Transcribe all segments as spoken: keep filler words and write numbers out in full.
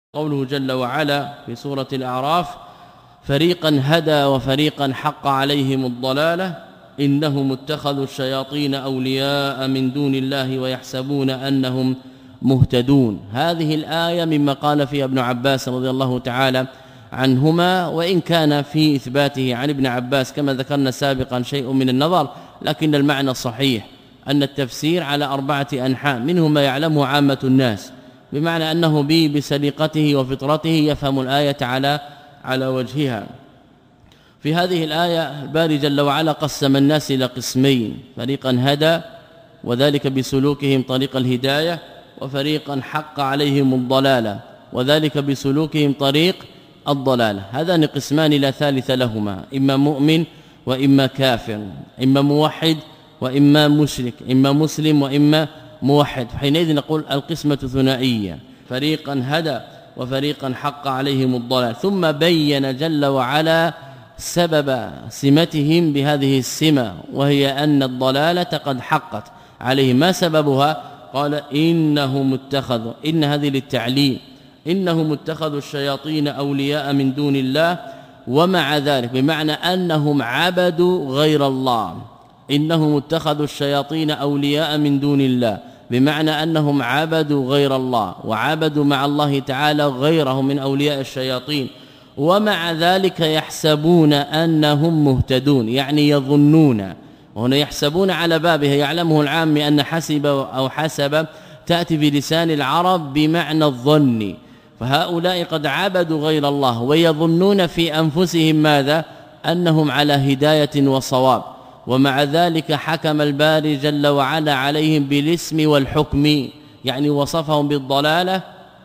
قوله جل وعلا في سورة الأعراف فريقا هدى وفريقا حق عليهم الضلالة إنهم اتخذوا الشياطين أولياء من دون الله ويحسبون أنهم مهتدون. هذه الآية مما قال فيها ابن عباس رضي الله تعالى عنهما، وإن كان في إثباته عن ابن عباس كما ذكرنا سابقا شيء من النظر، لكن المعنى الصحيح أن التفسير على أربعة أنحاء، منه ما يعلمه عامة الناس بمعنى أنه به بسليقته وفطرته يفهم الآية على على وجهها. في هذه الآية الباري جل وعلا قسم الناس إلى قسمين، فريقا هدى وذلك بسلوكهم طريق الهداية، وفريقا حق عليهم الضلالة وذلك بسلوكهم طريق الضلالة. هذان قسمان لا ثالث لهما، إما مؤمن وإما كافر، إما موحد وإما مشرك، إما مسلم وإما موحد. حينئذ نقول القسمة ثنائية، فريقا هدى وفريقا حق عليهم الضلال. ثم بين جل وعلا سبب سمتهم بهذه السمة، وهي أن الضلالة قد حقت عليهم. ما سببها؟ قال إنهم اتخذوا، إن هذه للتعليل، إنهم اتخذوا الشياطين أولياء من دون الله، ومع ذلك بمعنى أنهم عبدوا غير الله. إنهم اتخذوا الشياطين أولياء من دون الله بمعنى أنهم عبدوا غير الله، وعبدوا مع الله تعالى غيره من أولياء الشياطين، ومع ذلك يحسبون أنهم مهتدون، يعني يظنون. وهنا يحسبون على بابها يعلمه العام أن حسب أو حسب تأتي بلسان العرب بمعنى الظن، فهؤلاء قد عبدوا غير الله ويظنون في أنفسهم ماذا؟ أنهم على هداية وصواب، ومع ذلك حكم الباري جل وعلا عليهم بالاسم والحكم، يعني وصفهم بالضلالة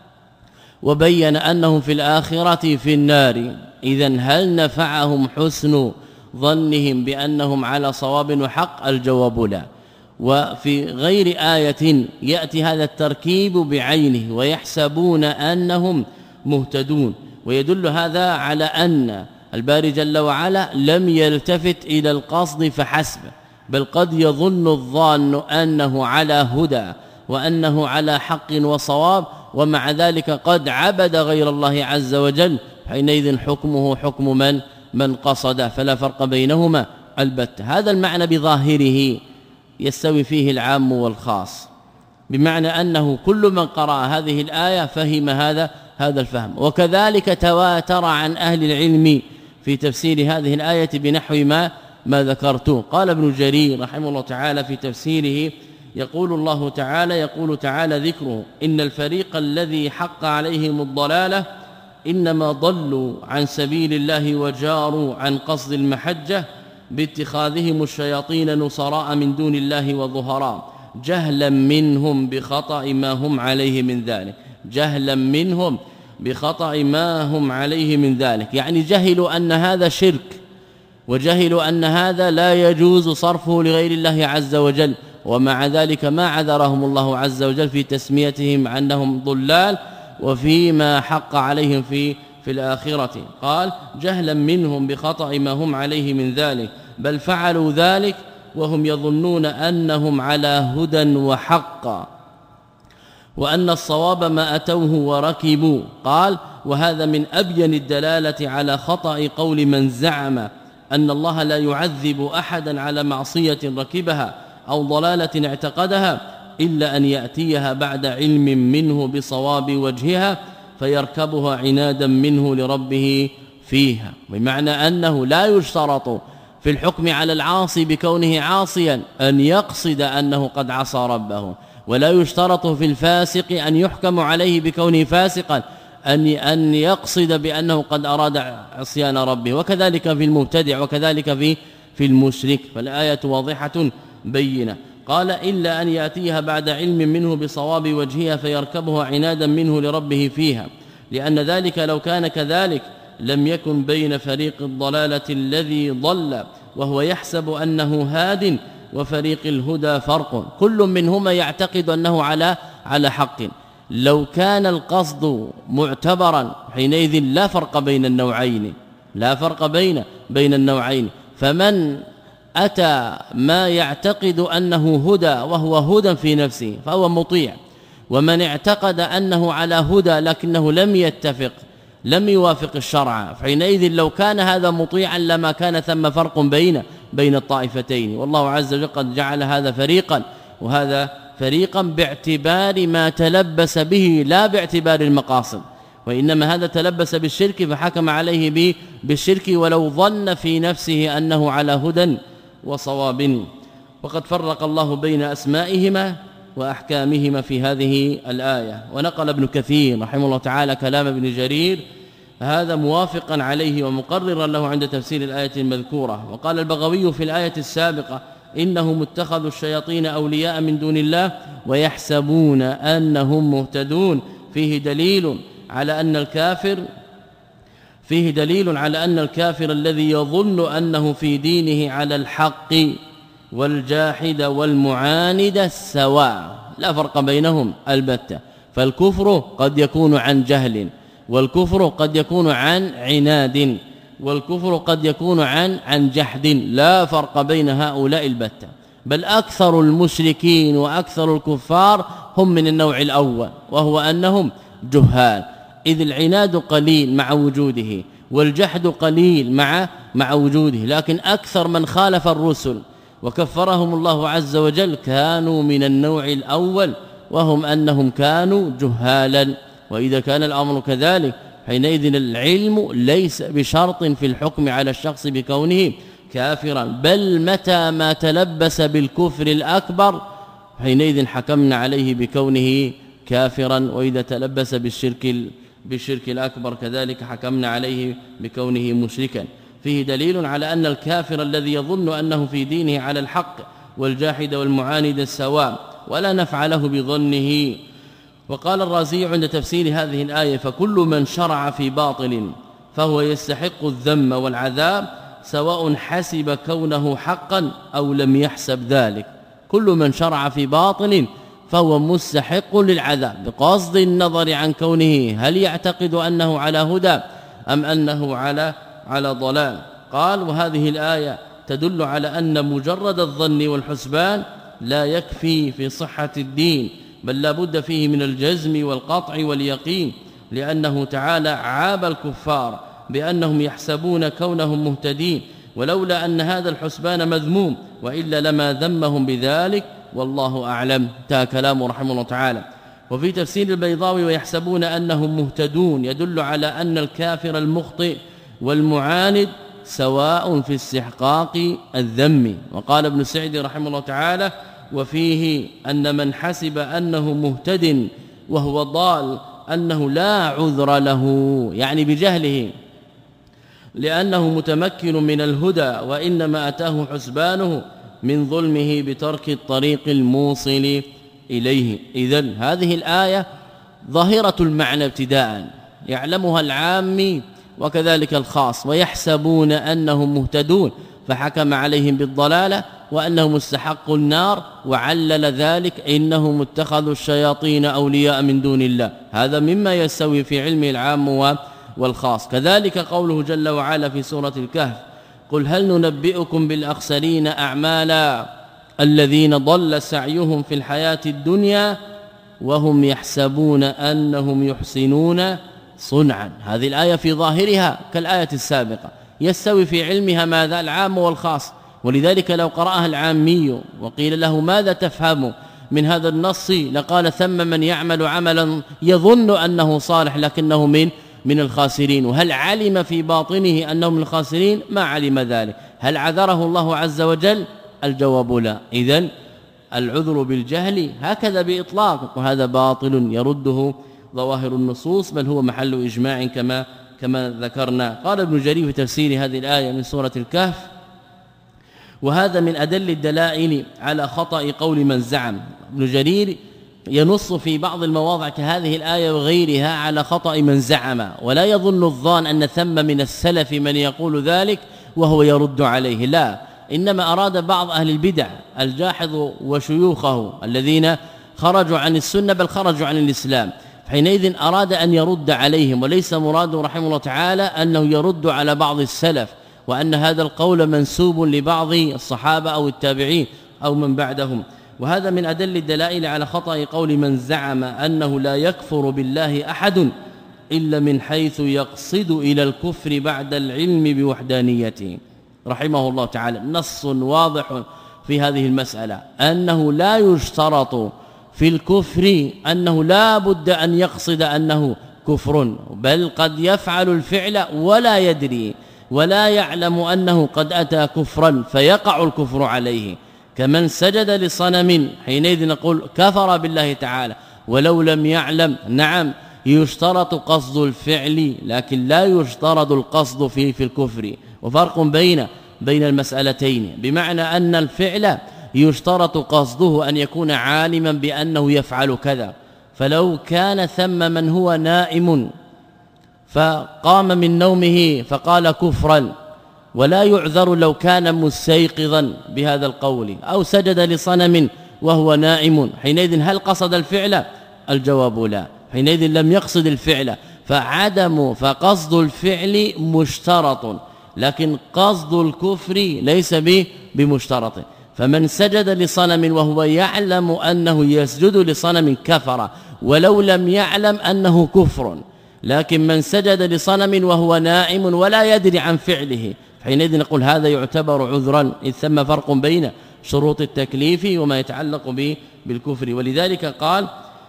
وبين أنهم في الآخرة في النار. إذن هل نفعهم حسن ظنهم بأنهم على صواب وحق؟ الجواب لا. وفي غير آية يأتي هذا التركيب بعينه، ويحسبون أنهم مهتدون، ويدل هذا على أن الباري جل وعلا لم يلتفت إلى القصد فحسب، بل قد يظن الظان أنه على هدى وأنه على حق وصواب، ومع ذلك قد عبد غير الله عز وجل، حينئذ حكمه حكم من من قصد، فلا فرق بينهما البتة. هذا المعنى بظاهره يستوي فيه العام والخاص، بمعنى أنه كل من قرأ هذه الآية فهم هذا هذا الفهم. وكذلك تواتر عن أهل العلم في تفسير هذه الآية بنحو ما ما ذكرته. قال ابن جرير رحمه الله تعالى في تفسيره، يقول الله تعالى يقول تعالى ذكره إن الفريق الذي حق عليهم الضلالة إنما ضلوا عن سبيل الله وجاروا عن قصد المحجة باتخاذهم الشياطين نصراء من دون الله وظهراء، جهلا منهم بخطأ ما هم عليه من ذلك، جهلا منهم بخطأ ما هم عليه من ذلك، يعني جهلوا أن هذا شرك، وجهلوا أن هذا لا يجوز صرفه لغير الله عز وجل، ومع ذلك ما عذرهم الله عز وجل في تسميتهم أنهم ضلال وفيما حق عليهم في في الآخرة. قال جهلا منهم بخطأ ما هم عليه من ذلك، بل فعلوا ذلك وهم يظنون أنهم على هدى وحق، وأن الصواب ما أتوه وركبوا. قال وهذا من أبين الدلالة على خطأ قول من زعم أن الله لا يعذب أحدا على معصية ركبها أو ضلالة اعتقدها إلا أن يأتيها بعد علم منه بصواب وجهها فيركبها عنادا منه لربه فيها، بمعنى أنه لا يشترط في الحكم على العاصي بكونه عاصيا أن يقصد أنه قد عصى ربه، ولا يشترط في الفاسق أن يحكم عليه بكونه فاسقا أن أن يقصد بأنه قد أراد عصيان ربه، وكذلك في المبتدع وكذلك في في المشرك. فالآية واضحة بينة. قال إلا أن يأتيها بعد علم منه بصواب وجهها فيركبها عنادا منه لربه فيها، لأن ذلك لو كان كذلك لم يكن بين فريق الضلالة الذي ضل وهو يحسب أنه هاد وفريق الهدى فرق، كل منهما يعتقد أنه على على حق. لو كان القصد معتبرا حينئذ لا فرق بين النوعين، لا فرق بين بين النوعين. فمن أتى ما يعتقد أنه هدى وهو هدى في نفسه فهو مطيع، ومن اعتقد أنه على هدى لكنه لم يتفق لم يوافق الشرع، فحينئذ لو كان هذا مطيعا لما كان ثم فرق بين بين الطائفتين. والله عز وجل قد جعل هذا فريقا وهذا فريقا باعتبار ما تلبس به لا باعتبار المقاصد، وإنما هذا تلبس بالشرك فحكم عليه به بالشرك ولو ظن في نفسه أنه على هدى وصواب. وقد فرق الله بين أسمائهما وأحكامهما في هذه الآية. ونقل ابن كثير رحمه الله تعالى كلام ابن جرير هذا موافقا عليه ومقررا له عند تفسير الآية المذكورة. وقال البغوي في الآية السابقة إنهم اتخذوا الشياطين أولياء من دون الله ويحسبون أنهم مهتدون، فيه دليل على أن الكافر فيه دليل على أن الكافر الذي يظن أنه في دينه على الحق والجاحد والمعاند سواء، لا فرق بينهم البتة. فالكفر قد يكون عن جهل، والكفر قد يكون عن عناد، والكفر قد يكون عن عن جحد، لا فرق بين هؤلاء البتة. بل أكثر المشركين وأكثر الكفار هم من النوع الأول، وهو أنهم جهال، إذ العناد قليل مع وجوده والجحد قليل مع مع وجوده. لكن أكثر من خالف الرسل وكفرهم الله عز وجل كانوا من النوع الأول، وهم أنهم كانوا جهالا. وإذا كان الأمر كذلك حينئذ العلم ليس بشرط في الحكم على الشخص بكونه كافرا، بل متى ما تلبس بالكفر الأكبر حينئذ حكمنا عليه بكونه كافرا، وإذا تلبس بالشرك بالشرك الأكبر كذلك حكمنا عليه بكونه مشركا. فيه دليل على أن الكافر الذي يظن أنه في دينه على الحق والجاحد والمعاند سواء ولا نفع له بظنه. وقال الرازي عند تفسير هذه الآية فكل من شرع في باطل فهو يستحق الذم والعذاب سواء حسب كونه حقا أو لم يحسب ذلك. كل من شرع في باطل فهو مستحق للعذاب بقصد النظر عن كونه هل يعتقد أنه على هدى أم أنه على على ضلال. قال وهذه الآية تدل على أن مجرد الظن والحسبان لا يكفي في صحة الدين، بل لا بد فيه من الجزم والقطع واليقين، لأنه تعالى عاب الكفار بأنهم يحسبون كونهم مهتدين، ولولا أن هذا الحسبان مذموم وإلا لما ذمهم بذلك، والله أعلم. انتهى كلامه رحمه الله تعالى. وفي تفسير البيضاوي ويحسبون أنهم مهتدون يدل على أن الكافر المخطئ والمعاند سواء في استحقاق الذم. وقال ابن سعد رحمه الله تعالى وفيه أن من حسب أنه مهتد وهو ضال أنه لا عذر له، يعني بجهله، لأنه متمكن من الهدى، وإنما أتاه حسبانه من ظلمه بترك الطريق الموصل إليه. إذن هذه الآية ظاهرة المعنى ابتداء يعلمها العام وكذلك الخاص، ويحسبون أنهم مهتدون فحكم عليهم بالضلالة وأنهم استحقوا النار، وعلل ذلك إنهم اتخذوا الشياطين أولياء من دون الله. هذا مما يستوي في علم العام والخاص. كذلك قوله جل وعلا في سورة الكهف قل هل ننبئكم بالأخسرين أعمالا الذين ضل سعيهم في الحياة الدنيا وهم يحسبون أنهم يحسنون صنعا. هذه الآية في ظاهرها كالآية السابقة يستوي في علمها ماذا العام والخاص. ولذلك لو قرأها العامي وقيل له ماذا تفهم من هذا النص لقال ثم من يعمل عملا يظن أنه صالح لكنه من من الخاسرين. وهل علم في باطنه أنه من الخاسرين؟ ما علم ذلك. هل عذره الله عز وجل؟ الجواب لا. إذن العذر بالجهل هكذا بإطلاق، وهذا باطل يرده ظواهر النصوص، بل هو محل إجماع كما كما ذكرنا. قال ابن جرير في تفسير هذه الآية من سورة الكهف وهذا من أدل الدلائل على خطأ قول من زعم. ابن جرير ينص في بعض المواضع كهذه الآية وغيرها على خطأ من زعم، ولا يظن الظان أن ثم من السلف من يقول ذلك وهو يرد عليه، لا، إنما أراد بعض أهل البدع الجاحظ وشيوخه الذين خرجوا عن السنة بل خرجوا عن الإسلام، حينئذ أراد أن يرد عليهم، وليس مراده رحمه الله تعالى أنه يرد على بعض السلف وأن هذا القول منسوب لبعض الصحابة أو التابعين أو من بعدهم. وهذا من أدل الدلائل على خطأ قول من زعم أنه لا يكفر بالله أحد إلا من حيث يقصد إلى الكفر بعد العلم بوحدانيته رحمه الله تعالى. نص واضح في هذه المسألة أنه لا يشترط في الكفر أنه لا بد أن يقصد أنه كفر، بل قد يفعل الفعل ولا يدري ولا يعلم أنه قد أتى كفرا فيقع الكفر عليه، كمن سجد لصنم حينئذ نقول كفر بالله تعالى ولو لم يعلم. نعم يشترط قصد الفعل لكن لا يشترط القصد فيه في الكفر، وفرق بين بين المسألتين، بمعنى أن الفعل يشترط قصده أن يكون عالما بأنه يفعل كذا، فلو كان ثم من هو نائم فقام من نومه فقال كفرا ولا يعذر لو كان مستيقظا بهذا القول، أو سجد لصنم وهو نائم، حينئذ هل قصد الفعل؟ الجواب لا، حينئذ لم يقصد الفعل، فعدم فقصد الفعل مشترط، لكن قصد الكفر ليس به بمشترط. فمن سجد لصنم وهو يعلم أنه يسجد لصنم كفر ولو لم يعلم أنه كفر، لكن من سجد لصنم وهو نائم ولا يدري عن فعله حينئذ نقول هذا يعتبر عذرا، إذ ثم فرق بين شروط التكليف وما يتعلق به بالكفر. ولذلك قال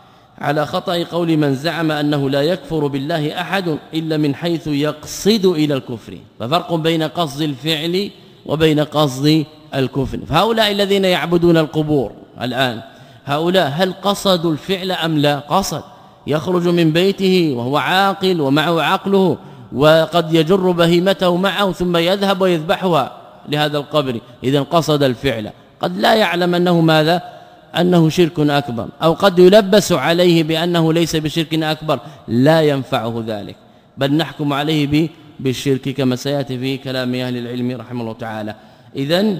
على خطأ قول من زعم أنه لا يكفر بالله أحد إلا من حيث يقصد إلى الكفر، ففرق بين قصد الفعل وبين قصد الكفر. فهؤلاء الذين يعبدون القبور الآن هؤلاء هل قصدوا الفعل أم لا؟ قصد، يخرج من بيته وهو عاقل ومعه عقله وقد يجر بهيمته معه ثم يذهب ويذبحها لهذا القبر، إذن قصد الفعل. قد لا يعلم أنه ماذا؟ أنه شرك أكبر، أو قد يلبس عليه بأنه ليس بشرك أكبر، لا ينفعه ذلك، بل نحكم عليه بالشرك كما سيأتي في كلام أهل العلم رحمه الله تعالى. إذن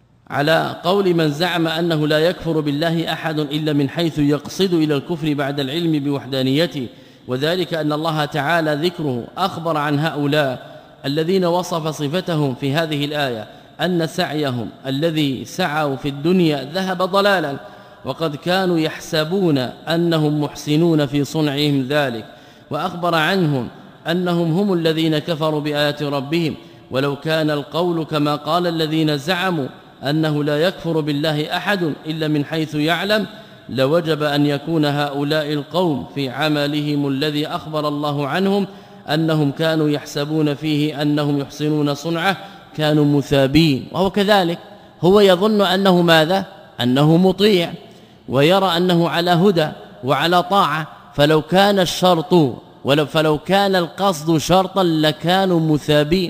على قول من زعم أنه لا يكفر بالله أحد إلا من حيث يقصد إلى الكفر بعد العلم بوحدانيته، وذلك أن الله تعالى ذكره أخبر عن هؤلاء الذين وصف صفتهم في هذه الآية أن سعيهم الذي سعوا في الدنيا ذهب ضلالا، وقد كانوا يحسبون أنهم محسنون في صنعهم ذلك، وأخبر عنهم أنهم هم الذين كفروا بآيات ربهم، ولو كان القول كما قال الذين زعموا أنه لا يكفر بالله أحد إلا من حيث يعلم لوجب أن يكون هؤلاء القوم في عملهم الذي أخبر الله عنهم أنهم كانوا يحسبون فيه أنهم يحسنون صنعه كانوا مثابين، وهو كذلك، هو يظن أنه ماذا؟ أنه مطيع ويرى أنه على هدى وعلى طاعة، فلو كان الشرط ولو فلو كان القصد شرطا لكانوا مثابين،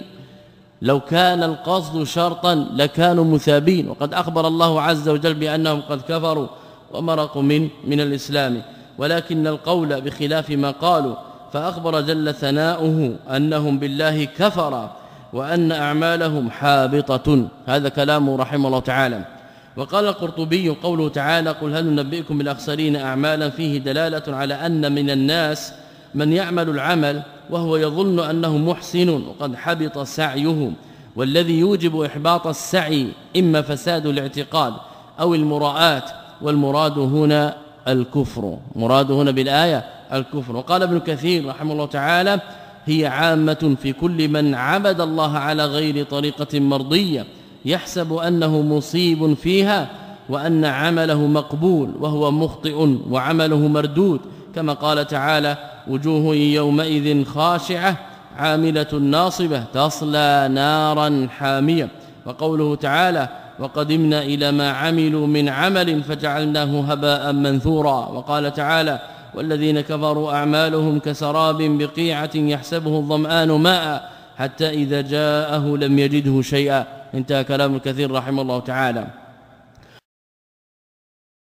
لو كان القصد شرطا لكانوا مثابين، وقد أخبر الله عز وجل بأنهم قد كفروا ومرقوا من من الإسلام، ولكن القول بخلاف ما قالوا، فأخبر جل ثناؤه أنهم بالله كفر وأن أعمالهم حابطة. هذا كلامه رحمه الله تعالى. وقال القرطبي قوله تعالى قل هل ننبئكم بالأخسرين أعمالا فيه دلالة على أن من الناس من يعمل العمل وهو يظن أنه محسن وقد حبط سعيه، والذي يوجب إحباط السعي إما فساد الاعتقاد أو المراءات، والمراد هنا الكفر، مراد هنا بالآية الكفر. وقال ابن كثير رحمه الله تعالى هي عامة في كل من عبد الله على غير طريقة مرضية يحسب أنه مصيب فيها وأن عمله مقبول وهو مخطئ وعمله مردود، كما قال تعالى وجوه يومئذ خاشعة عاملة ناصبة تصلى نارا حامية. وقوله تعالى وقدمنا إلى ما عملوا من عمل فجعلناه هباء منثورا. وقال تعالى والذين كفروا أعمالهم كسراب بقيعة يحسبه الظمآن ماء حتى إذا جاءه لم يجده شيئا. انتهى كلام الكثير رحمه الله تعالى.